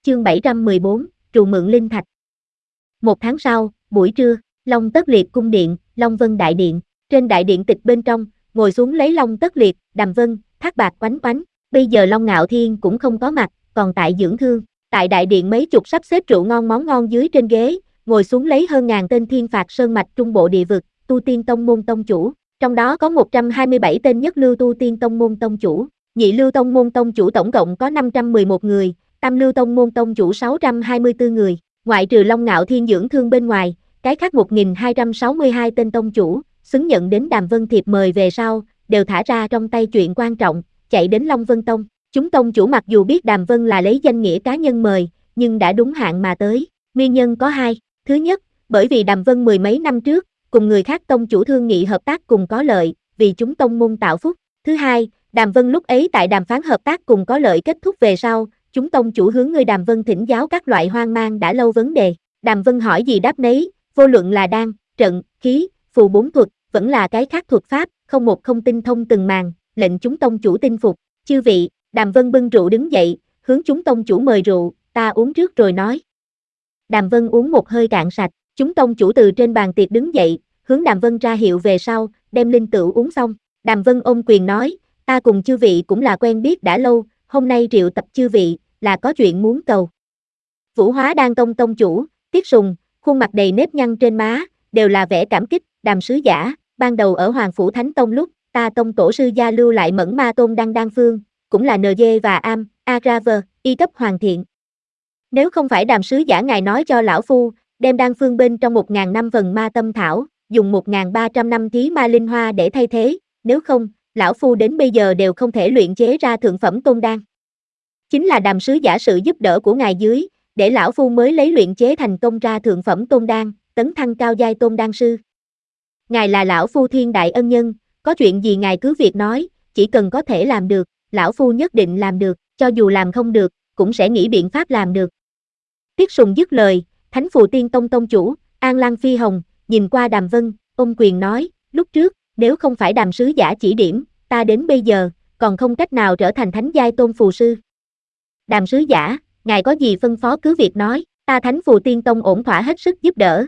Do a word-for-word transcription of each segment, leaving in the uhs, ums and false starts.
chương bảy trăm mười bốn, trù mượn linh thạch. Một tháng sau, buổi trưa, Long Tất Liệt cung điện, Long Vân đại điện. Trên đại điện tịch bên trong, ngồi xuống lấy Long Tất Liệt, Đàm Vân, Thác Bạt Oánh Oánh. Bây giờ Long Ngạo Thiên cũng không có mặt, còn tại dưỡng thương. Tại đại điện mấy chục sắp xếp rượu ngon món ngon dưới trên ghế, ngồi xuống lấy hơn ngàn tên thiên phạt sơn mạch trung bộ địa vực, tu tiên tông môn tông chủ. Trong đó có một trăm hai mươi bảy tên nhất lưu tu tiên tông môn tông chủ, nhị lưu tông môn tông chủ tổng cộng có năm trăm mười một người, tam lưu tông môn tông chủ sáu trăm hai mươi tư người, ngoại trừ Long Ngạo Thiên dưỡng thương bên ngoài, cái khác một nghìn hai trăm sáu mươi hai tên tông chủ, xứng nhận đến Đàm Vân thiệp mời về sau, đều thả ra trong tay chuyện quan trọng, chạy đến Long Vân Tông. Chúng tông chủ mặc dù biết Đàm Vân là lấy danh nghĩa cá nhân mời, nhưng đã đúng hạn mà tới. Nguyên nhân có hai. Thứ nhất, bởi vì Đàm Vân mười mấy năm trước, cùng người khác tông chủ thương nghị hợp tác cùng có lợi, vì chúng tông môn tạo phúc. Thứ hai, Đàm Vân lúc ấy tại đàm phán hợp tác cùng có lợi kết thúc về sau, chúng tông chủ hướng người Đàm Vân thỉnh giáo các loại hoang mang đã lâu vấn đề. Đàm Vân hỏi gì đáp nấy, vô luận là đan, trận, khí, phù bốn thuật, vẫn là cái khác thuật pháp, không một không tinh thông từng màn, lệnh chúng tông chủ tin phục. Chư vị, Đàm Vân bưng rượu đứng dậy, hướng chúng tông chủ mời rượu, ta uống trước rồi nói. Đàm Vân uống một hơi cạn sạch, chúng tông chủ từ trên bàn tiệc đứng dậy, hướng Đàm Vân ra hiệu về sau, đem linh tửu uống xong. Đàm Vân ôm quyền nói, ta cùng chư vị cũng là quen biết đã lâu, hôm nay triệu tập chư vị, là có chuyện muốn cầu. Vũ Hóa Đan Tông tông chủ, Tiết Sùng, khuôn mặt đầy nếp nhăn trên má, đều là vẻ cảm kích. Đàm sứ giả, ban đầu ở Hoàng Phủ Thánh Tông lúc, ta tông tổ sư gia lưu lại mẫn ma tôn đăng đan phương, cũng là en giê và am, Agraver, y cấp hoàn thiện. Nếu không phải Đàm sứ giả ngài nói cho lão phu, đem đan phương bên trong một ngàn năm vần ma tâm thảo, dùng một nghìn ba trăm năm thí ma linh hoa để thay thế, nếu không, lão phu đến bây giờ đều không thể luyện chế ra thượng phẩm tôn đan. Chính là Đàm sứ giả sự giúp đỡ của ngài dưới, để lão phu mới lấy luyện chế thành công ra thượng phẩm tôn đan, tấn thăng cao giai tôn đan sư. Ngài là lão phu thiên đại ân nhân, có chuyện gì ngài cứ việc nói, chỉ cần có thể làm được, lão phu nhất định làm được, cho dù làm không được, cũng sẽ nghĩ biện pháp làm được. Tiết Sùng dứt lời, Thánh Phù Tiên Tông tông chủ, An Lan Phi Hồng, nhìn qua Đàm Vân, ôm quyền nói, lúc trước, nếu không phải Đàm sứ giả chỉ điểm, ta đến bây giờ, còn không cách nào trở thành thánh giai tôn phù sư. Đàm sứ giả, ngài có gì phân phó cứ việc nói, ta Thánh Phù Tiên Tông ổn thỏa hết sức giúp đỡ.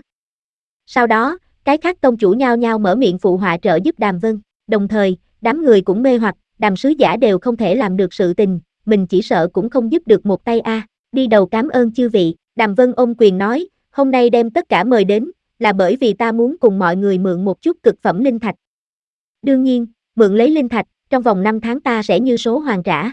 Sau đó, cái khác tông chủ nhao nhao mở miệng phụ họa trợ giúp Đàm Vân, đồng thời, đám người cũng mê hoặc, Đàm sứ giả đều không thể làm được sự tình, mình chỉ sợ cũng không giúp được một tay a. À. Đi đầu cảm ơn chư vị. Đàm Vân ôm quyền nói, hôm nay đem tất cả mời đến, là bởi vì ta muốn cùng mọi người mượn một chút cực phẩm linh thạch. Đương nhiên, mượn lấy linh thạch, trong vòng năm tháng ta sẽ như số hoàn trả.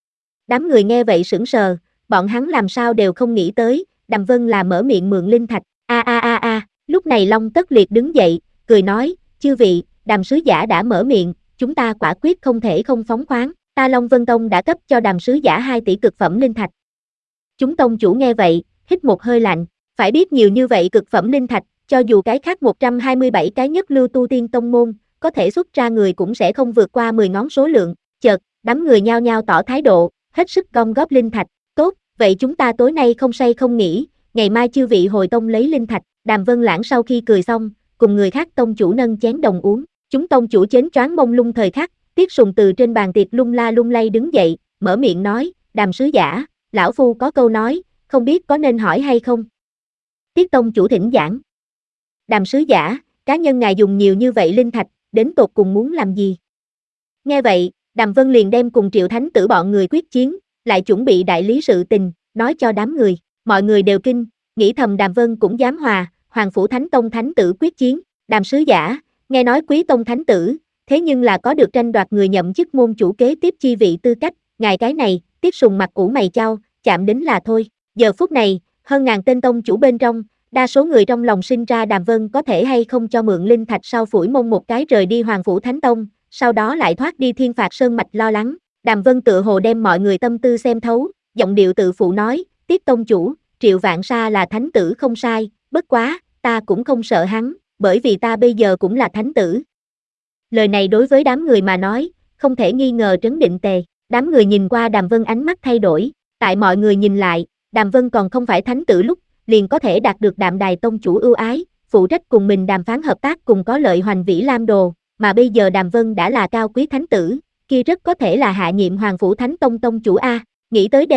Đám người nghe vậy sững sờ, bọn hắn làm sao đều không nghĩ tới, Đàm Vân là mở miệng mượn linh thạch. A a a a, lúc này Long Tất Liệt đứng dậy, cười nói, chư vị, Đàm sứ giả đã mở miệng, chúng ta quả quyết không thể không phóng khoáng, ta Long Vân Tông đã cấp cho Đàm sứ giả hai tỷ cực phẩm linh thạch. Chúng tông chủ nghe vậy, hít một hơi lạnh, phải biết nhiều như vậy cực phẩm linh thạch, cho dù cái khác một trăm hai mươi bảy cái nhất lưu tu tiên tông môn, có thể xuất ra người cũng sẽ không vượt qua mười ngón số lượng. Chợt, đám người nhao nhao tỏ thái độ, hết sức gom góp linh thạch. Tốt, vậy chúng ta tối nay không say không nghỉ, ngày mai chư vị hồi tông lấy linh thạch. Đàm Vân Lãng sau khi cười xong, cùng người khác tông chủ nâng chén đồng uống. Chúng tông chủ chén choáng mông lung thời khắc, Tiết Sùng từ trên bàn tiệc lung la lung lay đứng dậy, mở miệng nói, Đàm sứ giả, lão phu có câu nói, không biết có nên hỏi hay không. Tiết tông chủ thỉnh giảng. Đàm sứ giả, cá nhân ngài dùng nhiều như vậy linh thạch, đến tột cùng muốn làm gì? Nghe vậy, Đàm Vân liền đem cùng Triệu Thánh Tử bọn người quyết chiến, lại chuẩn bị đại lý sự tình, nói cho đám người. Mọi người đều kinh, nghĩ thầm Đàm Vân cũng dám hòa, Hoàng Phủ Thánh Tông Thánh Tử quyết chiến. Đàm sứ giả, nghe nói Quý Tông Thánh Tử, thế nhưng là có được tranh đoạt người nhậm chức môn chủ kế tiếp chi vị tư cách, ngài cái này, Tiết Sùng mặt ủ mày chau, chạm đến là thôi. Giờ phút này, hơn ngàn tên tông chủ bên trong, đa số người trong lòng sinh ra Đàm Vân có thể hay không cho mượn linh thạch sau phủi mông một cái rời đi Hoàng Phủ Thánh Tông, sau đó lại thoát đi Thiên Phạt Sơn Mạch lo lắng. Đàm Vân tựa hồ đem mọi người tâm tư xem thấu, giọng điệu tự phụ nói, Tiết tông chủ, Triệu Vạn Sa là thánh tử không sai, bất quá, ta cũng không sợ hắn, bởi vì ta bây giờ cũng là thánh tử. Lời này đối với đám người mà nói, không thể nghi ngờ trấn định tề. Đám người nhìn qua Đàm Vân ánh mắt thay đổi, tại mọi người nhìn lại, Đàm Vân còn không phải thánh tử lúc, liền có thể đạt được Đạm Đài tông chủ ưu ái, phụ trách cùng mình đàm phán hợp tác cùng có lợi Hoành Vĩ Lam Đồ, mà bây giờ Đàm Vân đã là cao quý thánh tử, kia rất có thể là hạ nhiệm Hoàng Phủ Thánh Tông tông chủ a. Nghĩ tới đây,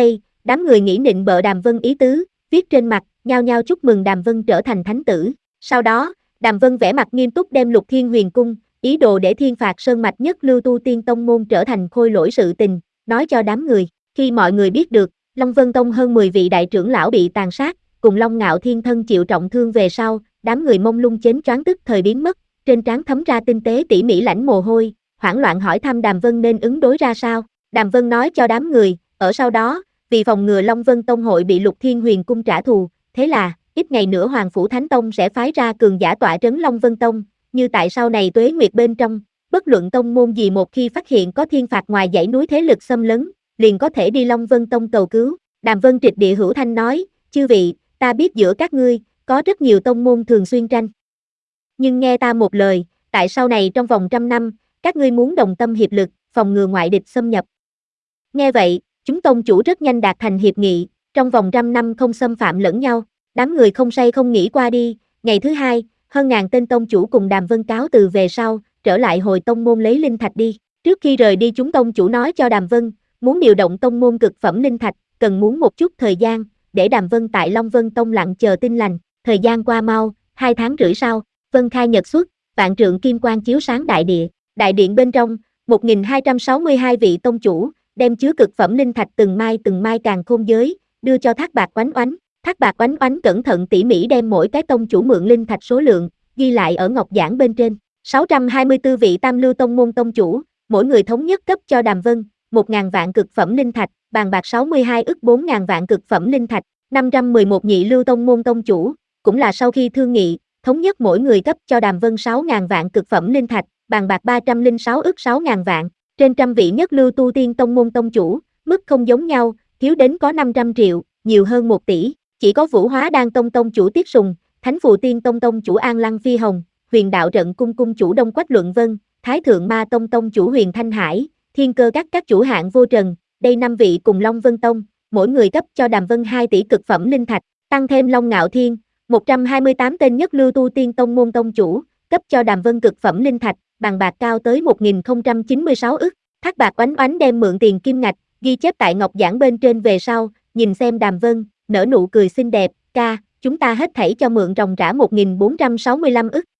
Đám người nghĩ nịnh bợ Đàm Vân ý tứ, viết trên mặt, nhao nhao chúc mừng Đàm Vân trở thành thánh tử. Sau đó, Đàm Vân vẻ mặt nghiêm túc đem Lục Thiên Huyền Cung, ý đồ để thiên phạt sơn mạch nhất lưu tu tiên tông môn trở thành khôi lỗi sự tình, nói cho đám người. Khi mọi người biết được, Long Vân Tông hơn mười vị đại trưởng lão bị tàn sát, cùng Long Ngạo Thiên thân chịu trọng thương về sau, đám người mông lung chến choáng tức thời biến mất, trên trán thấm ra tinh tế tỉ mỉ lãnh mồ hôi, hoảng loạn hỏi thăm Đàm Vân nên ứng đối ra sao. Đàm Vân nói cho đám người, ở sau đó, vì phòng ngừa Long Vân Tông hội bị Lục Thiên Huyền Cung trả thù, thế là, ít ngày nữa Hoàng Phủ Thánh Tông sẽ phái ra cường giả tọa trấn Long Vân Tông, như tại sau này Tuế Nguyệt bên trong, bất luận tông môn gì một khi phát hiện có thiên phạt ngoài dãy núi thế lực xâm lấn, liền có thể đi Long Vân Tông cầu cứu. Đàm Vân trịch địa hữu thanh nói, chư vị, ta biết giữa các ngươi, có rất nhiều tông môn thường xuyên tranh. Nhưng nghe ta một lời, tại sau này trong vòng trăm năm, các ngươi muốn đồng tâm hiệp lực, phòng ngừa ngoại địch xâm nhập. Nghe vậy, chúng tông chủ rất nhanh đạt thành hiệp nghị, trong vòng trăm năm không xâm phạm lẫn nhau, đám người không say không nghỉ qua đi. Ngày thứ hai, hơn ngàn tên tông chủ cùng Đàm Vân cáo từ về sau, trở lại hồi tông môn lấy linh thạch đi. Trước khi rời đi chúng tông chủ nói cho Đàm Vân, muốn điều động tông môn cực phẩm linh thạch, cần muốn một chút thời gian, để Đàm Vân tại Long Vân Tông lặng chờ tin lành. Thời gian qua mau, hai tháng rưỡi sau, Vân khai nhật xuất, vạn trượng kim quang chiếu sáng đại địa. Đại điện bên trong, một nghìn hai trăm sáu mươi hai vị tông chủ, đem chứa cực phẩm linh thạch từng mai từng mai càn khôn giới, đưa cho Thác Bạt Oánh Oánh. Thác Bạt Oánh Oánh cẩn thận tỉ mỉ đem mỗi cái tông chủ mượn linh thạch số lượng, ghi lại ở ngọc giản bên trên. sáu trăm hai mươi tư vị tam lưu tông môn tông chủ, mỗi người thống nhất cấp cho Đàm Vân, một nghìn vạn cực phẩm linh thạch, bàn bạc sáu mươi hai ức bốn nghìn vạn cực phẩm linh thạch. năm trăm mười một nhị lưu tông môn tông chủ, cũng là sau khi thương nghị, thống nhất mỗi người cấp cho Đàm Vân sáu nghìn vạn cực phẩm linh thạch, bàn bạc ba trăm lẻ sáu ức sáu nghìn vạn. Trên trăm vị nhất lưu tu tiên tông môn tông chủ, mức không giống nhau, thiếu đến có năm trăm triệu, nhiều hơn một tỷ. Chỉ có Vũ Hóa Đan Tông tông chủ Tiết Sùng, Thánh Phù Tiên Tông tông chủ An Lăng Phi Hồng, Huyền Đạo Trận Cung cung chủ Đông Quách Luận Vân, Thái Thượng Ma Tông tông chủ Huyền Thanh Hải, Thiên Cơ các các chủ hạng vô trần, đây năm vị cùng Long Vân Tông, mỗi người cấp cho Đàm Vân hai tỷ cực phẩm linh thạch, tăng thêm Long Ngạo Thiên, một trăm hai mươi tám tên nhất lưu tu tiên tông môn tông chủ, cấp cho Đàm Vân cực phẩm linh thạch, bằng bạc cao tới một nghìn không trăm chín mươi sáu ức. Thác Bạt Oánh Oánh đem mượn tiền kim ngạch, ghi chép tại ngọc giản bên trên về sau, nhìn xem Đàm Vân, nở nụ cười xinh đẹp, ca, chúng ta hết thảy cho mượn ròng rã một nghìn bốn trăm sáu mươi lăm ức.